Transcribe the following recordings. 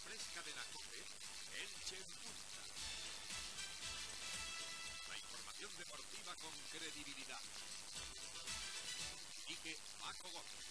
fresca de la COPE, Elche en Punta. La información deportiva con credibilidad. Quique Paco Gómez.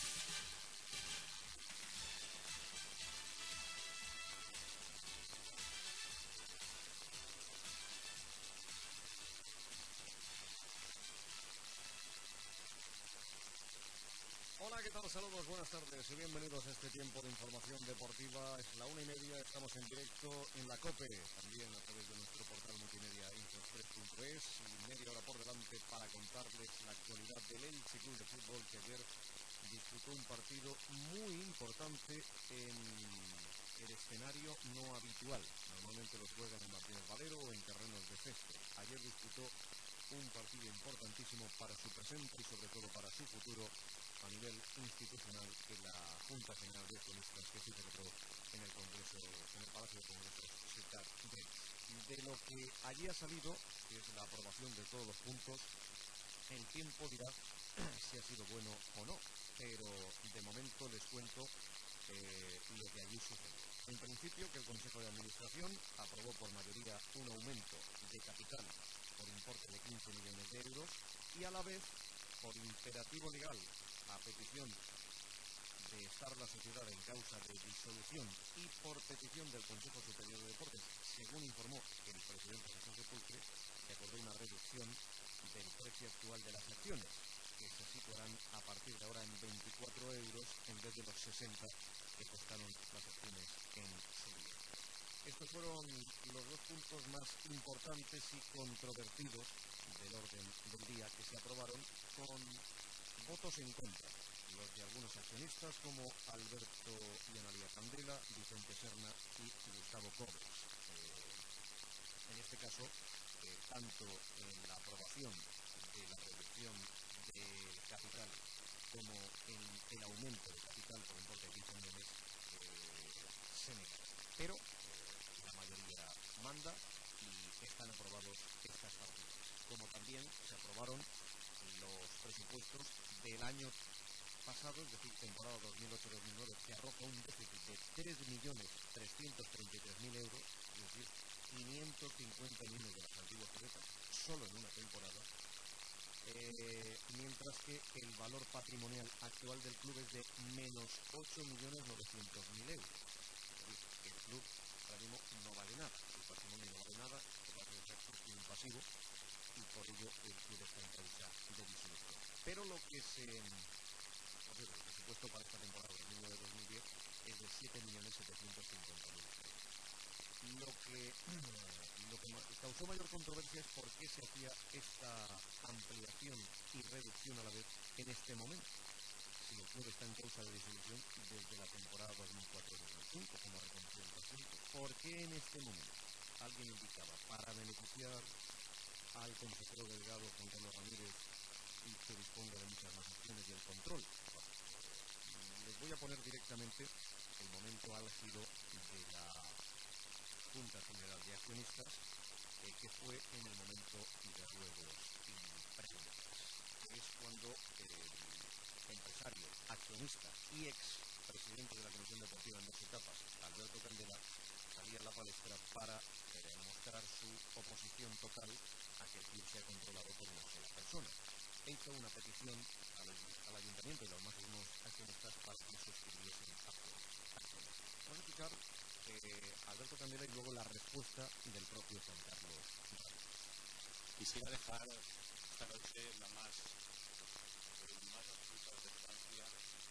Hola, ¿qué tal? Saludos, buenas tardes y bienvenidos a este tiempo de información deportiva. Es la 1:30, estamos en directo en la COPE, también a través de nuestro portal multimedia info3.es, y media hora por delante para contarles la actualidad del Elche Club de Fútbol, que ayer disputó un partido muy importante en el escenario no habitual. Normalmente los juegan en Martínez Valero o en terrenos de césped. Ayer disputó un partido importantísimo para su presente y sobre todo para su futuro a nivel institucional en la Junta General de Accionistas que se celebró en el Congreso, en el Palacio de Congresos Ciutat de lo que allí ha salido, que es la aprobación de todos los puntos. El tiempo dirá si ha sido bueno o no, pero de momento les cuento lo que allí sucedió. En principio, que el Consejo de Administración aprobó por mayoría un aumento de capital por importe de 15 millones de euros y a la vez, por imperativo legal, a petición de estar la sociedad en causa de disolución y por petición del Consejo Superior de Deportes, según informó el presidente Jesús Sepulcre, se acordó una reducción del precio actual de las acciones, que se situarán a partir de ahora en 24 euros en vez de los 60 que costaron las acciones en su día. Estos fueron los dos puntos más importantes y controvertidos del orden del día que se aprobaron con votos en contra, los de algunos accionistas como Alberto y Analia Candela, Vicente Serna y Gustavo Cobos. En este caso, tanto en la aprobación de la reducción del capital como en el aumento de capital por importe de 15 millones se negaron. Pero la mayoría manda y están aprobados estas partidas. Como también se aprobaron los presupuestos del año pasado, es decir, temporada 2008-2009, que arroja un déficit de 3.333.000 euros, es decir, 550 millones de las antiguas pesetas solo en una temporada, mientras que el valor patrimonial actual del club es de menos 8.900.000 euros. Es decir, que el club ahora mismo no vale nada, su patrimonio no vale nada, su patrimonio es un pasivo y por ello el club está en causa de disolución. Pero lo que el presupuesto para esta temporada 2009-2010 es de 7.750.000 euros. Lo que causó mayor controversia es por qué se hacía esta ampliación y reducción a la vez en este momento, si el club está en causa de disolución desde la temporada 2004-2005, como reconoció el presidente. ¿Por qué en este momento? Alguien indicaba, para beneficiar al consejero delegado Juan Carlos Ramírez y que disponga de muchas más acciones y el control. Les voy a poner directamente el momento álgido de la Junta General de Accionistas, que fue en el momento de ruegos y preguntas. Es cuando el empresario, accionista y ex-presidente de la Comisión Deportiva en dos etapas, Alberto Candela, salía a la palestra para mostrar su oposición total a que el club sea controlado por una sola persona. Hizo una petición al ayuntamiento y a los máximos accionistas para que suscribiesen acciones. Vamos a escuchar Alberto Candela y luego la respuesta del propio Juan Carlos Ramírez. Quisiera dejar esta noche la más absoluta advertencia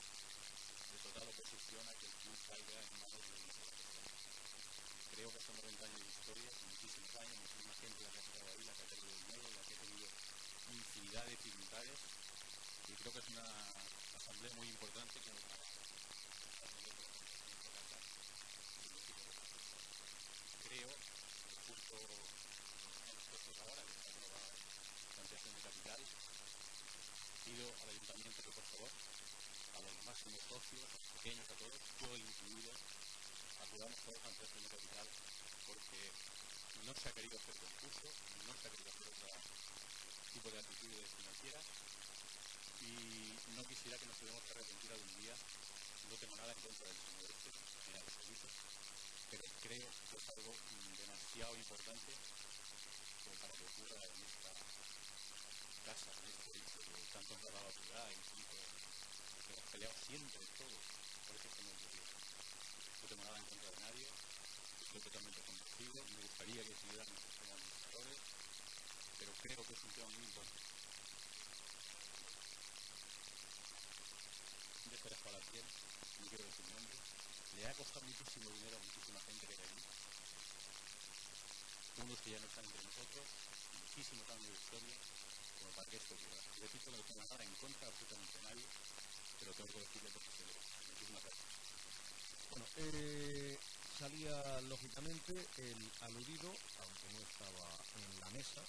de total oposición a que el club caiga en manos de una sola persona. Creo que son 90 años de historia, muchísimos años, muchísima gente la que ha estado ahí, la que ha perdido dinero, la que ha tenido infinidad de dificultades, y creo que es una asamblea muy importante como para creo que junto a los puestos ahora que está aprobada la ampliación de capital, pido al ayuntamiento que por favor a los máximos socios, a los pequeños, a todos, yo incluido, acudamos todos a la ampliación de capital, porque no se ha querido hacer concurso, no se ha querido hacer otro tipo de actitudes financieras, y no quisiera que nos tuviéramos que arrepentir algún día. No tengo nada en contra del señor este, manera de servicio, pero creo que es algo demasiado importante como para que ocurra en esta casa, en este hecho que tanto hemos dado a ciudad, incluso que hemos peleado siempre todos por este tema de vida. No tengo nada en contra de nadie, estoy totalmente convencido, me gustaría que Ciudadanos como administradores, pero creo que es un tema muy importante. De Jerez para la piel, no quiero decir nombre, le ha costado muchísimo dinero a muchísima gente que hay allí, unos que ya no están entre nosotros, muchísimos años de historia, como para que esto ocurra. Repito, no tengo nada en contra absolutamente nadie, pero tengo que decirlo porque se ve. Muchísimas gracias. Bueno, salía lógicamente el aludido, aunque no estaba en la mesa,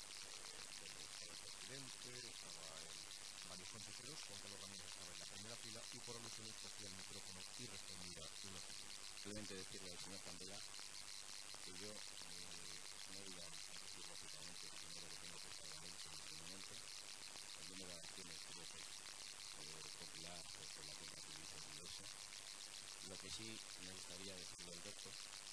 el presidente, estaba varios consejeros, Juan Carlos Ramírez estaba en la primera fila y por alusiones cogía el micrófono y respondía lo siguiente. Simplemente decirle al señor Candela que yo no iba a decir lógicamente el dinero que tengo que pagar en este momento. El número de acciones creo que es popular por la compra que hizo y eso. Lo que sí me gustaría decirle al doctor,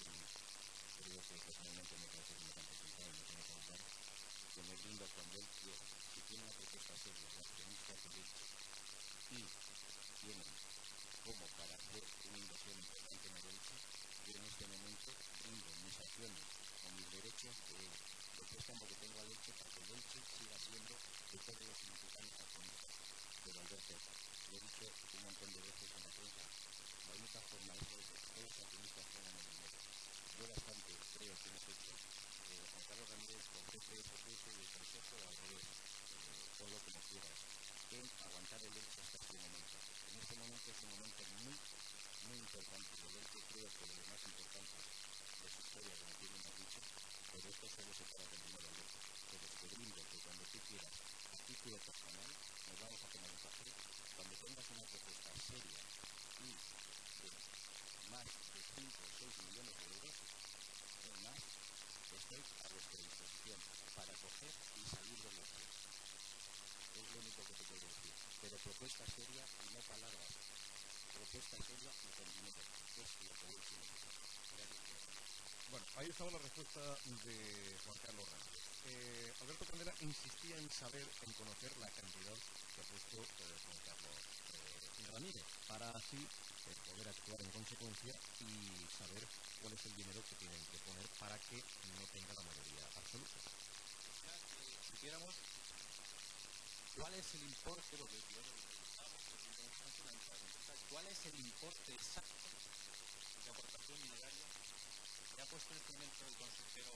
creo que personalmente me parece que me han presentado y me tiene que contar, que me brindo cuando él quiera. Si tiene una propuesta seria de accionistas de leche y tienen como para hacer una inversión importante en el leche, yo en este momento brindo mis acciones o mis derechos de préstamo que tengo a leche para que el leche siga siendo de todos los mexicanos accionistas. Pero Alberto, lo he dicho un montón de veces en la prensa, la única forma es que todos los accionistas pongan el dinero. Yo bastante creo que hemos hecho Juan Carlos Ramírez con GPS y el Consejo al revés, ponlo como quieras, en aguantar el leche hasta este momento. En este momento es un momento muy, muy importante. El leche creo que lo más importante de su historia, como tú bien has dicho, pero esto solo se paga con dinero al leche. Pero te brindo que cuando tú quieras, a título personal, nos vamos a tomar un café, cuando tengas una propuesta seria y de más de 5 o 6 millones de euros, o más, estoy a vuestra disposición para coger y salir de los tres. Es lo único que te puedo decir. Pero propuesta seria y no palabras. Propuesta seria y con dinero. Es lo que yo quiero decir. Gracias. Bueno, ahí estaba la respuesta de Juan Carlos Ramírez. Alberto Candela insistía en saber, en conocer la cantidad que ha puesto Juan Carlos Ramírez, para así poder actuar en consecuencia y saber cuál es el dinero que tienen que poner para que no tenga la mayoría absoluta. Si supiéramos cuál es el importe, lo que yo cuál es el importe exacto de aportación mineraria que ha puesto en este momento el consejero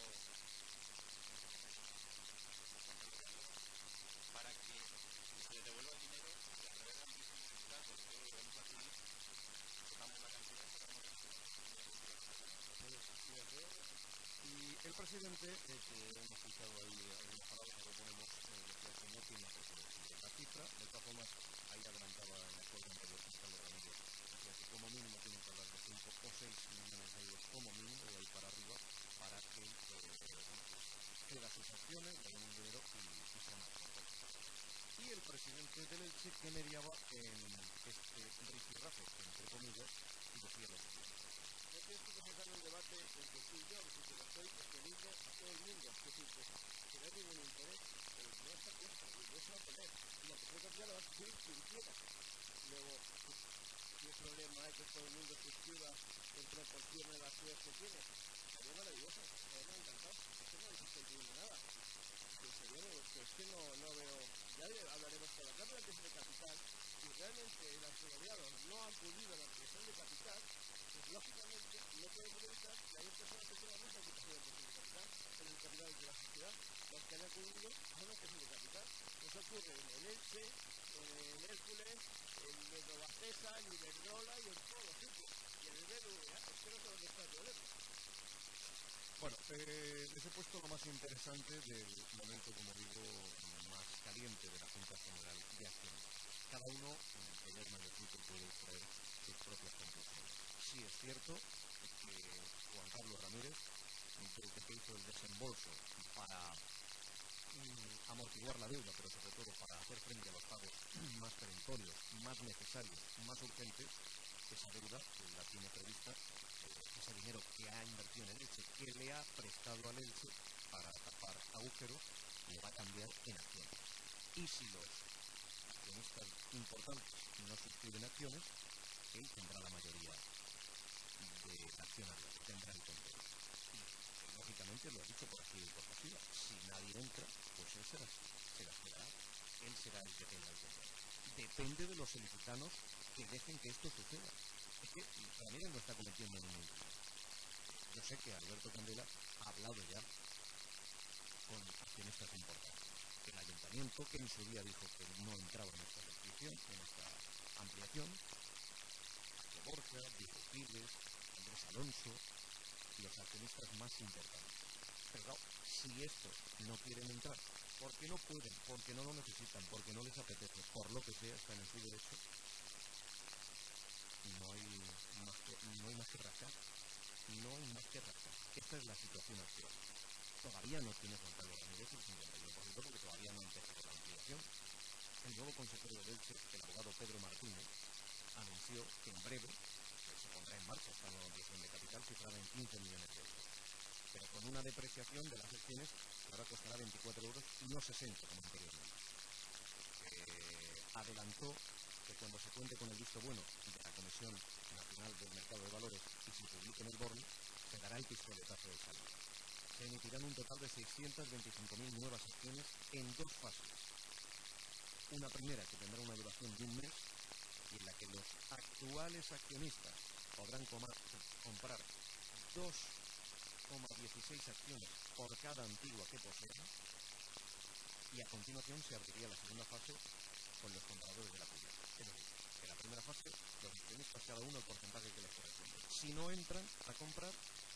para que se le devuelva el dinero y a través de la Administración Fiscal, porque todo lo vamos a adquirir, sacamos la cantidad, Y el presidente, que hemos escuchado ahí algunas palabras que proponemos, decía que no tiene por qué decir la cifra. De todas formas, ahí adelantaba en el acuerdo anterior Juan Carlos Ramírez, decía que como mínimo tienen que hablar de 5 o 6 millones de euros como mínimo, de ahí para arriba, para que ceda sus acciones, le den un dinero y se marchen. Y el presidente del Elche que mediaba en este rifirrafe, entre comillas, y decía lo siguiente. No tienes que comenzar un debate entre tú y yo, es decir, que lo estoy exponiendo a todo el mundo, es decir, que no hay ningún interés, pero no está puesto, y no se va a poner, y la propuesta ya la va a escribir quien quiera. Luego, ¿qué problema hay que todo el mundo se escriba en proporción de las ciudades que tiene? Sería maravilloso, sería encantado, es que no necesito escribir nada. Es que no veo, ya hablaremos con la Cámara de Capital, si realmente los asociados no han acudido a la ampliación de capital, pues lógicamente no podemos evitar que haya personas que tengan más ocupación de ampliación de capital en el capital de la sociedad, los que han acudido a una ampliación de capital. Eso ocurre en el Elche, en Hércules, en el Novacesa, en Iberdrola y en todos los sitios. Y en el BBVA, es que no sé dónde está el problema. Bueno, les he puesto lo más interesante del momento, como digo, más caliente de la Junta General de Hacienda. Cada uno, en el magnitud, puede traer sus propias conclusiones. Sí es cierto que Juan Carlos Ramírez, desde que hizo el desembolso para amortiguar la deuda, pero sobre todo para hacer frente a los pagos más perentorios, más necesarios, más urgentes, esa deuda la tiene prevista ese dinero que ha invertido en el Elche, que le ha prestado al Elche para tapar agujeros, lo va a cambiar en acciones. Y si los accionistas importantes no suscriben acciones, él tendrá la mayoría de accionarios, tendrá el control. Y, lógicamente, lo ha dicho por activa y por pasiva. Si nadie entra, pues él se las quedará. Él será el que tenga el control. Depende de los ilicitanos que dejen que esto suceda. Es que Ramírez no está cometiendo ningún delito. Yo sé que Alberto Candela ha hablado ya con accionistas importantes. El ayuntamiento, que en su día dijo que no entraba en esta restricción, en esta ampliación, Paco Borja, Diego Giles, Andrés Alonso, los accionistas más importantes. Pero claro, si estos no quieren entrar, porque no pueden, porque no lo necesitan, porque no les apetece, por lo que sea, está en su derecho, no hay más que rascar. No hay más que rascar. Esta es la situación actual. Todavía no tiene Juan Carlos Ramírez el 51% porque todavía no ha empezado la ampliación. El nuevo consejero del Elche, el abogado Pedro Martínez, anunció que en breve se pondrá en marcha esta nueva ampliación de capital cifrada en 15 millones de euros. Pero con una depreciación de las acciones que ahora costará 24 euros y no 60 como anteriormente. Adelantó que cuando se cuente con el visto bueno de la Comisión Nacional del Mercado de Valores y se publique en el BORN, se dará el pistoletazo de salida. Se emitirán un total de 625.000 nuevas acciones en dos fases. Una primera que tendrá una duración de un mes y en la que los actuales accionistas podrán comprar 2,16 acciones por cada antigua que posean, y a continuación se abriría la segunda fase con los compradores de la primera. Es decir, en la primera fase los accionistas cada uno el porcentaje que les corresponde. Si no entran a comprar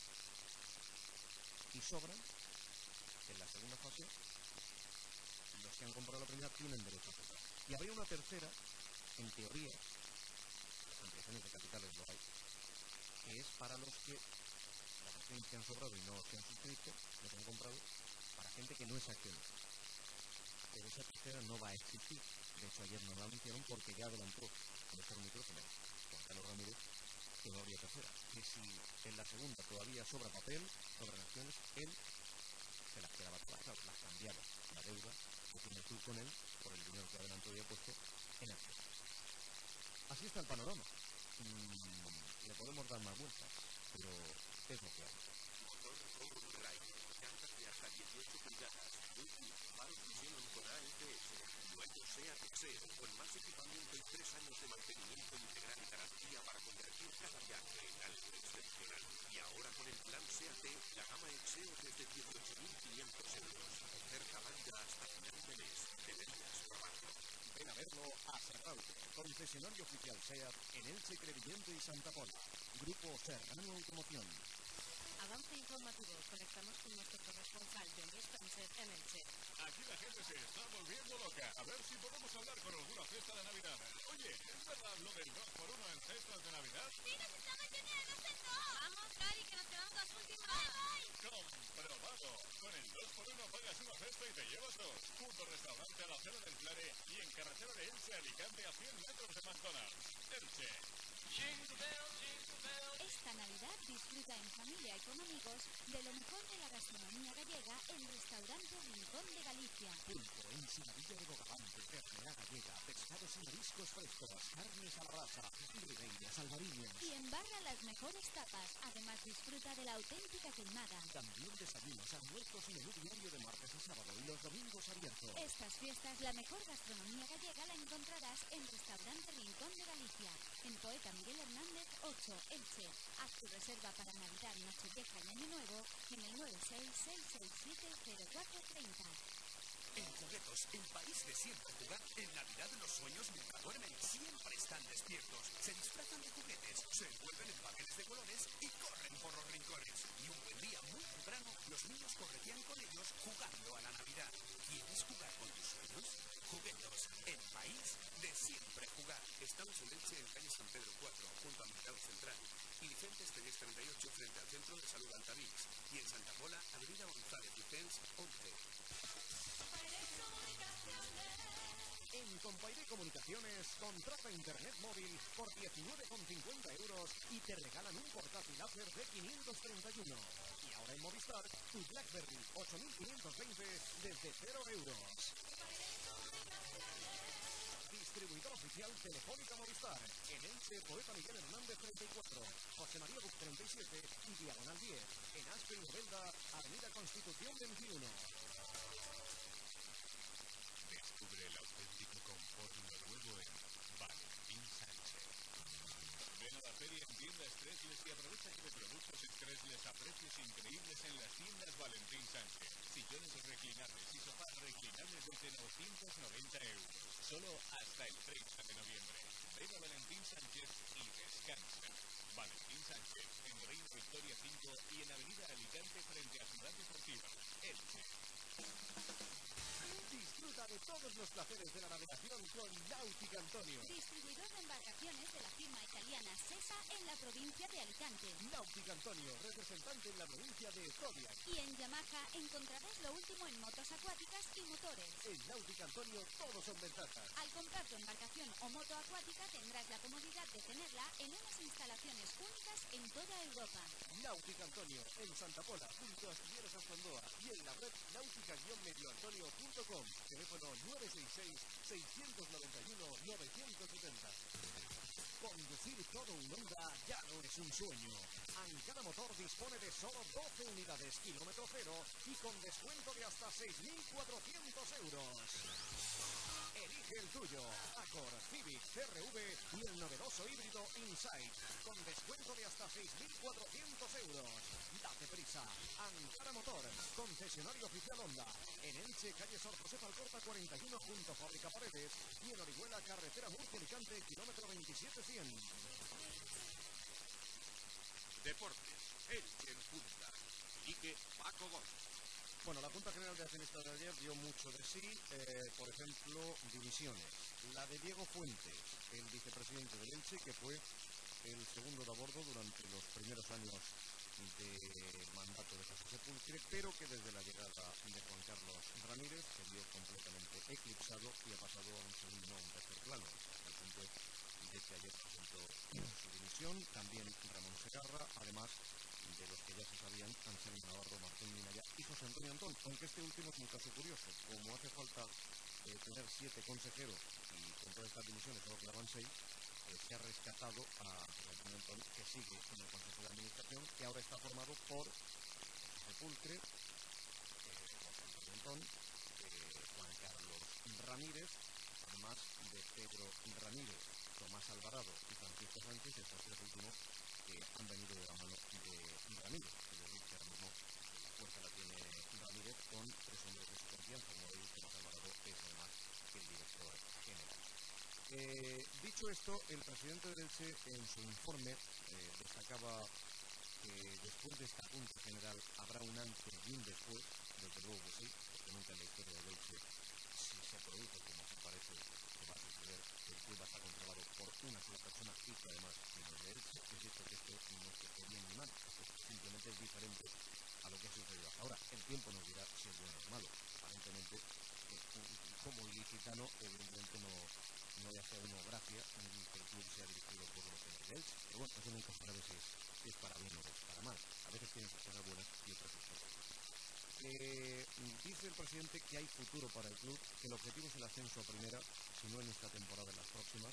y sobran, en la segunda fase los que han comprado la primera tienen derecho a comprar. Y habría una tercera, en teoría, las ampliaciones de capitales lo hay, que es para los que las acciones que han sobrado y no se han suscrito, lo que han comprado, para gente que no es accionista. Pero esa tercera no va a existir. De hecho, ayer no la anunciaron porque ya adelantó con este micrófono Juan Carlos Ramírez que no habría tercera. Que si en la segunda todavía sobra papel, sobran acciones, él se las quedaba todas, las cambiaba. La deuda que tiene tú con él por el dinero que adelantó y ha puesto en acciones. Así está el panorama. Le podemos dar más vueltas, pero es lo que hay. Motor Common Ride. Llantas de hasta 18 pulgadas. Faros Vision con AFS. Nuevo SEAT Exeo con más equipamiento y 3 años de mantenimiento integral y garantía para convertir cada viaje en algo excepcional. Y ahora con el plan SEAT, la gama Exeo desde 18.500 euros. Oferta válida hasta final de mes. Deberías probarlo. Ven a verlo a Serralde, concesionario oficial SEAT en Elche, Crevillente y Santa Pola. Grupo Serrano Automoción. Avance informativo. Conectamos con nuestro corresponsal John Spencer en Elche. Aquí la gente se está volviendo loca. A ver si podemos hablar con alguna cesta de Navidad. Oye, ¿es verdad lo del 2x1 en cestas de Navidad? ¡Sí, nos estamos yendo de descenso! ¡Vamos, Cari, que nos quedamos las últimas! ¡Voy! ¡Comprobado! Con el 2x1 pagas una cesta y te llevas dos. Junto restaurante a la cena del Clare y en carretera de Elche, Alicante a 100 metros de McDonald's. Elche. Esta Navidad disfruta en familia y con amigos de lo mejor de la gastronomía gallega en Restaurante Rincón de Galicia. Pulpo, ensaladilla de bogavante, ternera gallega, pescados y mariscos frescos, carnes a la brasa, ribeiras, albariñas. Y embarra las mejores tapas. Además disfruta de la auténtica queimada. También desayunos, almuerzos y menú diario de martes a sábado y los domingos abiertos. Estas fiestas, la mejor gastronomía gallega la encontrarás en Restaurante Rincón de Galicia, en Poeta Miguel Hernández 8, Elche. Haz tu reserva para Navidad, Nochevieja y Año Nuevo en el 966670430. En Juguetos, el país de siempre jugar, en Navidad los sueños nunca duermen, siempre están despiertos, se disfrazan de juguetes, se envuelven en papeles de colores y corren por los rincones. Y un buen día muy temprano, los niños correrían con ellos jugando a la Navidad. ¿Quieres jugar con tus sueños? Juguetos, el país de siempre jugar. Estamos en Elche, en calle San Pedro 4, junto al Mercado Central. Y Vicente Estrellas 38, frente al Centro de Salud Altavix. Y en Santa Pola, Avenida González Vicens 11. En Compairé Comunicaciones, contrata internet móvil por 19,50 euros y te regalan un portátil láser de 531. Y ahora en Movistar, tu BlackBerry 8520 desde 0 euros. Distribuidor oficial Telefónica Movistar. En Elche, Poeta Miguel Hernández 34, José María Buc 37 y Diagonal 10. En Aspe y Novelda, Avenida Constitución 21. Descubre el auténtico confort noruego en Valentín Sánchez. Ven a la feria en tiendas Stressless y aprovecha que de productos Stressless a precios increíbles en las tiendas Valentín Sánchez. Sillones reclinables y sofás reclinables desde 990 euros. Solo hasta el 30 de noviembre. Ven a Valentín Sánchez y descansa. Valentín Sánchez, en Reino Victoria 5 y en Avenida Alicante frente a Ciudad Deportiva. Elche. Disfruta de todos los placeres de la navegación con Náutica Antonio. Distribuidor de embarcaciones de la firma italiana SESA en la provincia de Alicante. Náutica Antonio, representante en la provincia de Zodiac. Y en Yamaha encontrarás lo último en motos acuáticas y motores. En Náutica Antonio todos son ventajas. Al comprar tu embarcación o moto acuática tendrás la comodidad de tenerla en unas instalaciones únicas en toda Europa. Náutica Antonio, en Santa Pola, junto a Astilleros Ascondoa y en la web náutica-medioantonio.com. Teléfono 966-691-970. Conducir todo un Honda ya no es un sueño. Ancada Motor dispone de solo 12 unidades kilómetro cero y con descuento de hasta 6.400 euros. Elige el tuyo. Accord, Civic, CR-V y el novedoso híbrido Insight. Con descuento de hasta 6.400 euros. Date prisa. Ancada Motor, concesionario oficial Honda. En Elche, calle Sor José Alcorta 41 junto a Fábrica Paredes. Y en Orihuela, carretera Murcia-Alicante, kilómetro 27-100. Deportes, Elche en Punta. Quique Paco Gómez. Bueno, la Junta General de Accionistas de ayer dio mucho de sí, por ejemplo, divisiones. La de Diego Fuentes, el vicepresidente del Elche, que fue el segundo de a bordo durante los primeros años de mandato de José Sepulcre, pero que desde la llegada de Juan Carlos Ramírez se vio completamente eclipsado y ha pasado a un segundo, no a un tercer plano, al punto de que ayer presentó su dimisión. También Ramón Segarra, además de los que ya se sabían, Anselmo Navarro, Martín Minaya y José Antonio Antón, aunque este último es un caso curioso. Como hace falta tener 7 consejeros y con todas estas divisiones solo quedaban 6, se ha rescatado a José Antonio Antón, que sigue en el Consejo de Administración, que ahora está formado por Sepulcre, José Antonio Antón, Juan Carlos Ramírez, además de Pedro Ramírez, Tomás Alvarado y Francisco Sánchez, estos tres últimos que han venido de la mano de Ramírez, es decir, que ahora mismo la fuerza la tiene Ramírez con 3 hombres de su confianza, uno de ellos, Tomás Alvarado, es además el director general. Dicho esto, el presidente del Elche en su informe destacaba que después de esta Junta General habrá un antes y un después, desde luego que sí, porque nunca en la historia del Elche, si se produce como se parece que va a suceder, el club va a estar controlado por una sola persona y que además no es de Elche. Es cierto que esto no es que esté bien ni mal, esto simplemente es diferente a lo que ha sucedido hasta ahora. El tiempo nos dirá si es bueno o malo. Aparentemente, como ilicitano, evidentemente no le hace a uno gracia que el club sea dirigido por los señores de Elche. Pero bueno, eso nunca se sabe si es para bien o para mal. A veces tienen sus cosas buenas y otras sus cosas malas. Dice el presidente que hay futuro para el club, que el objetivo es el ascenso a primera, si no en esta temporada, en las próximas.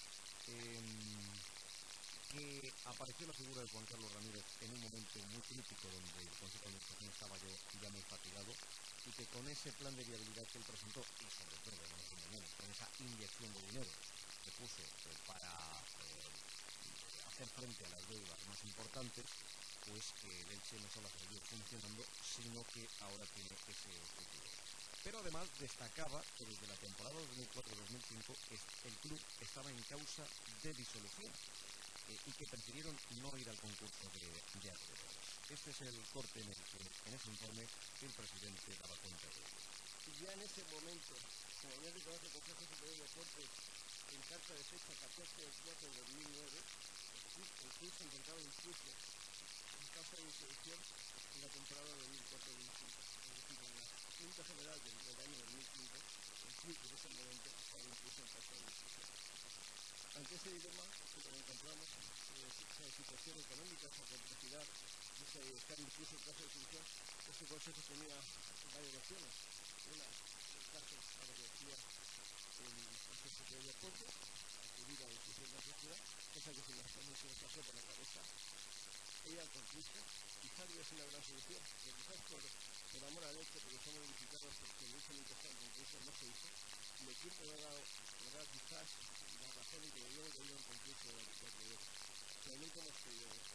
Que apareció la figura de Juan Carlos Ramírez en un momento muy crítico donde el Consejo de Administración estaba ya muy fatigado, y que con ese plan de viabilidad que él presentó, y sobre todo, no nos engañemos, con esa inyección de dinero que puso para hacer frente a las deudas más importantes, pues que el Elche no solo ha seguido funcionando, sino que ahora tiene ese futuro. Pero además destacaba que desde la temporada 2004-2005 el club estaba en causa de disolución y que prefirieron no ir al concurso de acreedores. Este es el corte en el que en ese informe el presidente daba cuenta de ello. Y ya en ese momento, como había recordado el Consejo Superior de Deportes en carta de fecha 14 de 4 de 2009, el club se encontraba incluso en causa de disolución en la temporada 2004-2005. Es decir, en la Junta General del año 2005, el club en ese momento estaba incluso en caso de discusión. Ante ese dilema que nos encontramos, esa situación económica, esa complejidad, ese estar incluso en caso de discusión, este consejo tenía varias opciones. Una, en caso, a lo que decía el Consejo de Deporte, acudir a la discusión de la sociedad, cosa que se nos pasó por la cabeza. Ella concluye, quizás no es una gran solución, pero quizás por amor al hecho, porque somos unificados, porque el hecho de empezar el concurso no se hizo, y el tiempo me da quizás la razón en que debíamos de ir a un concurso de proyectos. Realmente hemos querido esto.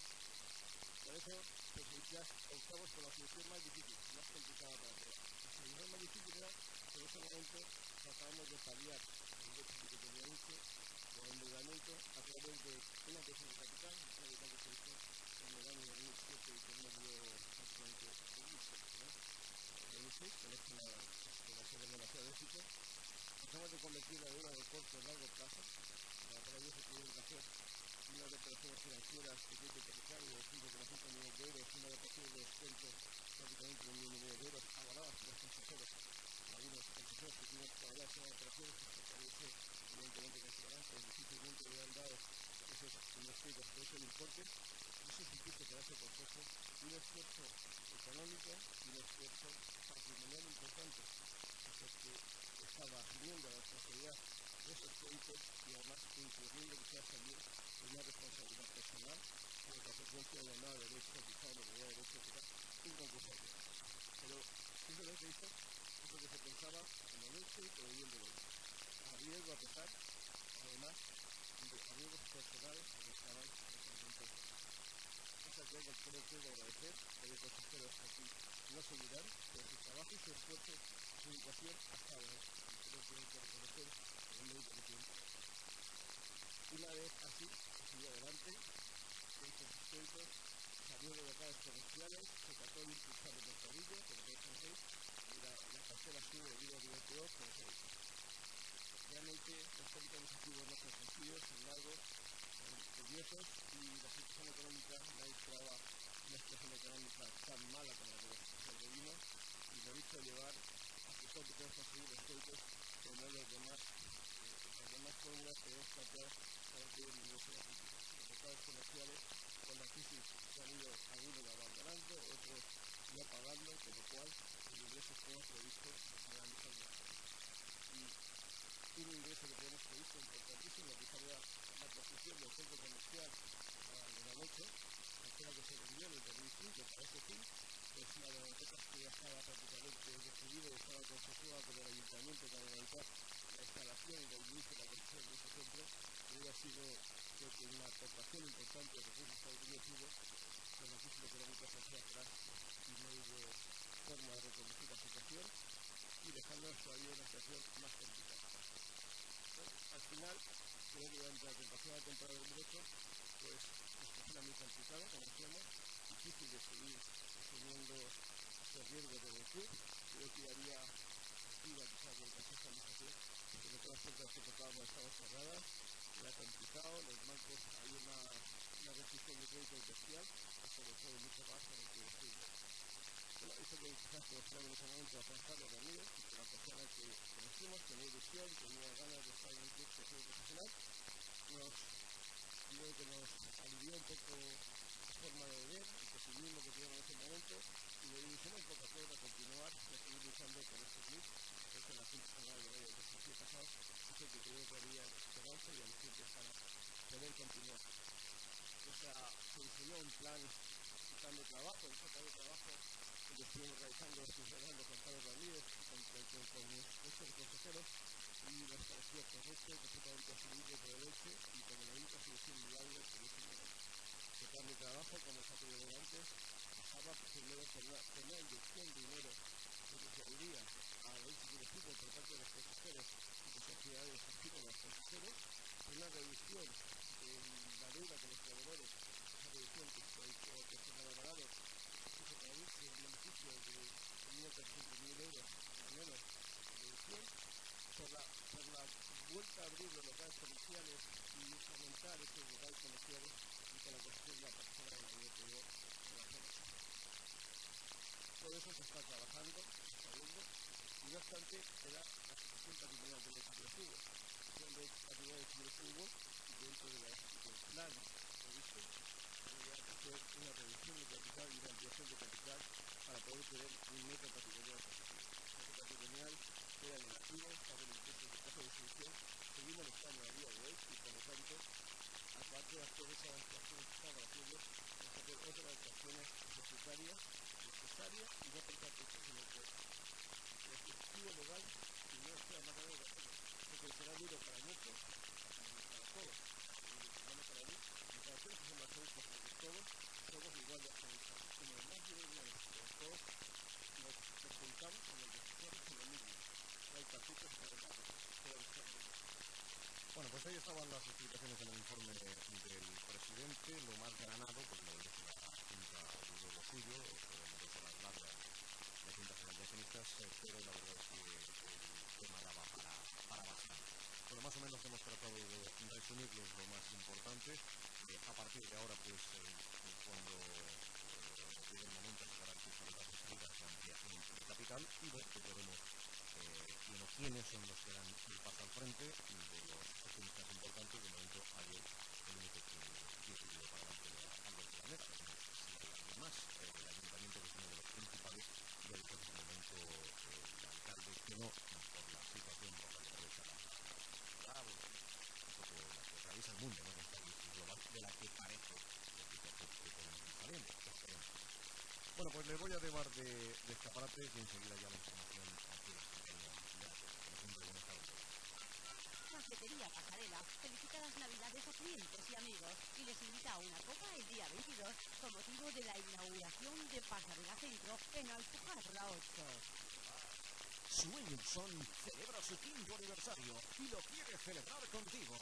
Por eso, pues ya optamos por la solución más difícil, más complicada para todos. La solución más difícil era que en ese momento tratábamos de paliar el déficit que tenía INSE o el endeudamiento a través de una presión de capital, una capital que se hizo en el año 2007 y que no dio prácticamente el INSE, ¿no? El INSE, con esto la serie demasiado éxito, tratamos de convertir la deuda de corto y largo plazo, para ello se tuvieron que hacer unas operaciones financieras de crédito hipotecario de 5,5 millones de euros, una operación de descuento prácticamente de 1 millón de euros, avaladas por los consejeros, algunos consejeros que tuvieron que avalar esas operaciones, que parece evidentemente consideran que difícilmente le han dado esos investidos por ese importe, y eso supuso para ese consejo un esfuerzo económico y un esfuerzo patrimonial importante, porque estaba asumiendo la responsabilidad de esos créditos y además incurriendo quizás también en una responsabilidad personal como consecuencia de no haber hecho, quizás no haber hecho un concurso de crédito. Pero eso es lo que hizo, es lo que se pensaba como leche y prohibiéndolo. A riesgo a pesar, además, de amigos personales que estaban representantes. Cosa que creo que debo agradecer, que los consejeros aquí no seguirán, pero su trabajo y su esfuerzo, su dedicación ha estado ahí. Creo que hay que reconocer el mérito que tiene. Una vez así, siguió adelante, hizo sus créditos, salió de locales comerciales, se trató de impulsar el mercadillo, como todos conocéis, y la cartera sube debido al IPO, como se dice. Realmente los créditos objetivos no son sencillos, son largos, son tediosos, y la situación económica nadie esperaba una situación económica tan mala como la que sobrevivimos, y lo hizo llevar a que solo podemos conseguir los créditos como las demás fórmulas que debemos plantear para adquirir el ingreso de la crítica. Los mercados comerciales, con la crisis se han ido algunos abandonando, otros no pagando, con lo cual los ingresos que hemos previsto serán determinados. Y un ingreso que tenemos previsto importantísimo, que sería la construcción del centro comercial de la noche, aquella que se vendió en el 2005 para ese fin, es una de las empresas que ya estaba prácticamente decidida y estaba consensuada con el ayuntamiento para realizar la instalación y el inicio de la construcción de ese centro, que hubiera sido, creo que, una aportación importante de recursos que había sido, con la crisis económica se hacía atrás y no hubo forma de reconducir la situación y dejándonos todavía una situación más complicada. Al final, creo que durante la pasada temporada del derecho, pues la situación era muy complicada, como decíamos, difícil de seguir asumiendo estos riesgos del club. Creo que había activa quizás del Consejo de Administración, porque todas las puertas que tocábamos estaban cerradas, era complicado, los bancos hay una restricción de crédito bestial, sobre todo mucho más en el que estudio. Bueno, eso que quizás conocíamos en ese momento a Juan Carlos Ramírez, que la persona que conocimos, tenía ilusión, tenía ganas de estar en un club profesional, creo que nos alivió un poco la forma de ver, el pesimismo que teníamos en ese momento, y le ilusionó un poco a todos a continuar y a seguir luchando por este club, que es la Junta General de Reyes del Partido Pasado, eso que creo que había esperanza y alicientes para poder continuar. O sea, se diseñó un plan de trabajo, el plan de trabajo que estuvimos realizando, funcionando con Carlos Ramírez, con nuestros consejeros, y nos pareció correcto, completamente asumible por el hecho y como la única solución viable en ese momento. El plan de trabajo, como se ha podido ver antes, pasaba primero por una inyección de dinero de tesorería a la institución de fútbol por parte de los consejeros y de sociedades de gestión de los consejeros, una reducción de la deuda con los proveedores, esa reducción que se ha valorado, que para mí es un beneficio de 1.300.000 euros al menos de reducción, por la vuelta a abrir los locales comerciales y fomentar esos locales comerciales y con la construcción de la parcela de la IPO en la zona. Todo eso se está trabajando, se está viendo, y no obstante, era la situación Asociación Patrimonial del Equipo de Fútbol. La Asociación Patrimonial del Equipo de Fútbol, dentro del plan previsto, voy a hacer una reducción de capital y una ampliación de capital para poder tener un neto patrimonial positivo. El neto patrimonial era negativo, estaba en el plazo de solución, seguimos estando a día de hoy y por lo tanto, aparte de hacer esas actuaciones que estamos haciendo, vamos a hacer otras actuaciones necesarias y no por tanto, sino que el objetivo legal y no sea más grave de hacerlo, porque será duro para muchos, para todos, no para mí, y para todos que son más justos, porque todos somos igual de afectados. En el más nivel de todos nos presentamos en el decisiones en lo mismo. No hay tapitos para nada, todos los. Bueno, pues ahí estaban las explicaciones en el informe del presidente, lo más granado, pues lo dice la Junta duró lo suyo, fueron 2 horas largas de juntas de accionistas, pero la verdad es que el tema daba para bastante. Bueno, más o menos hemos tratado de resumirles lo más importante. A partir de ahora, pues, cuando llegue el momento se garantizar las salidas de ampliación de capital y ver que podemos quiénes son los que dan el paso al frente de los accionistas importantes. De momento, ayer el único que decidió para adelante era Alberto Granera, si hay alguien más, el ayuntamiento, que es uno de los principales, y ahí por el momento el alcalde, que no por la situación por la que atraviesa la que atraviesa el mundo, ¿no?, que está global, de la que parece la situación que podemos ir saliendo. Bueno, pues le voy a llevar de escaparates y enseguida ya la información aquí en Buenas tardes. Cafetería Pasarela felicita las Navidades a clientes y amigos y les invita a una copa el día 22 con motivo de la inauguración de Pasarela Centro en Alpujarra 8. Sueños Son celebra su 5º aniversario y lo quiere celebrar contigo.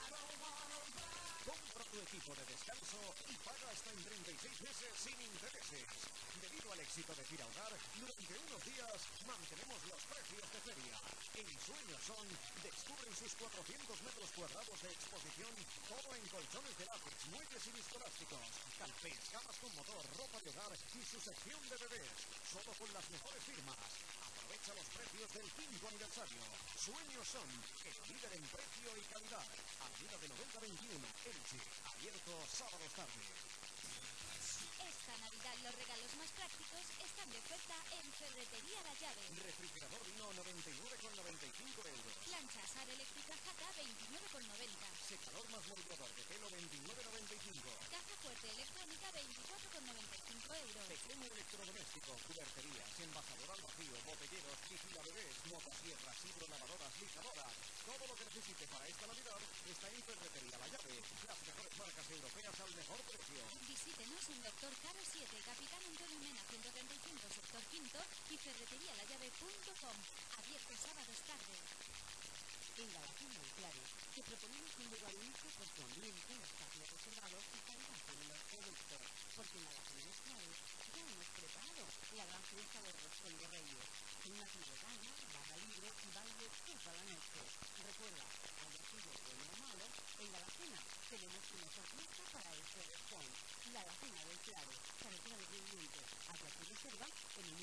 Compra tu equipo de descanso y paga hasta en 36 meses sin intereses. Debido al éxito de Tira Hogar, durante unos días mantenemos los precios de feria. En Sueños Son descubren sus 400 metros cuadrados de exposición, todo en colchones de látex, muebles y viscoelásticos, calpés, camas con motor, ropa de hogar y su sección de bebés, solo con las mejores firmas. Aprovecha los precios del 5º aniversario. Sueños Son, el líder en precio y calidad. Avenida de 90-21, Elche, abierto sábados tarde. Esta Navidad los regalos más prácticos están de oferta en Ferretería La Llave. Refrigerador Vino 99,95 euros. Plancha Sar eléctrica Jata 29,90. Secador más modulador de pelo 29,95. Caja fuerte electrónica 24,95 euros. Pequeño electrodoméstico, cuberterías, envasador al vacío, botelleros, bebés, motosierras, hidrolavadoras, lijadoras. Todo lo que necesite para esta Navidad está en Ferretería La Llave. Las mejores marcas europeas al mejor precio. Visítenos en Doctor Caro 7, Capitán Antonio Mena 135, sector 5 y ferreterialallave.com. Abierto sábados tarde. En Galacina del Clare te proponemos un lugar único por tu ambiente, espacio reservado y calidad en el producto. Porque en Galacina del Clare ya hemos preparado la gran fiesta de Roscón de Reyes. Una vegana, barra libre y baile toda la noche. Recuerda, haya sido bueno o malo, en Galacina tenemos tu mejor fiesta para este Roscón. La Alacena del Claro, carretera de Creyente. Haz tu reserva en el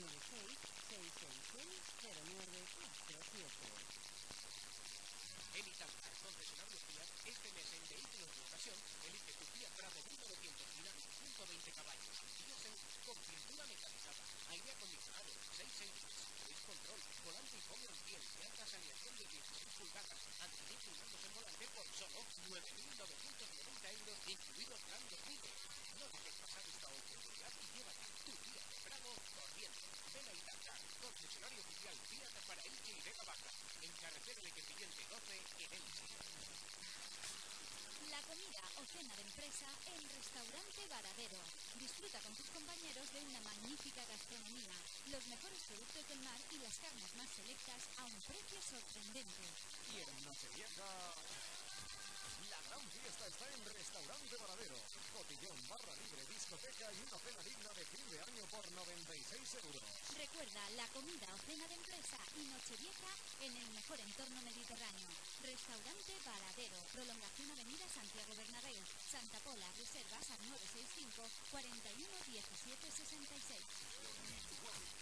96-666-0947. Elitancar, concesionario Fiat, este mes en vehículos de ocasión, elige tu Fiat Bravo 1900 dinámico 120 caballos, diésel con pintura metalizada, aire acondicionado, 6 euros, cruise control, volante y home en piel, llantas alineación de 16 pulgadas, anti-slip pulgados en volante por solo 9.990 euros, incluido plan de cliente. No dejes pasar esta oportunidad y llévate tu Fiat Bravo corriendo. Ven a Elitancar, concesionario oficial Fiat para Elche y Vega Baja, en carretera de Creyente 12 en Elche. La comida o cena de empresa en Restaurante Varadero. Disfruta con tus compañeros de una magnífica gastronomía, los mejores productos del mar y las carnes más selectas a un precio sorprendente. Y en Nochevieja, la gran fiesta está en Restaurante Varadero. Cotillón, barra libre, discoteca y una cena digna de fin de año por 96 euros. Recuerda la comida o cena de empresa y Nochevieja en el mejor entorno mediterráneo. Restaurante Varadero, prolongación Avenida Santiago Bernabéu, Santa Pola, reservas al 965 41 17 66.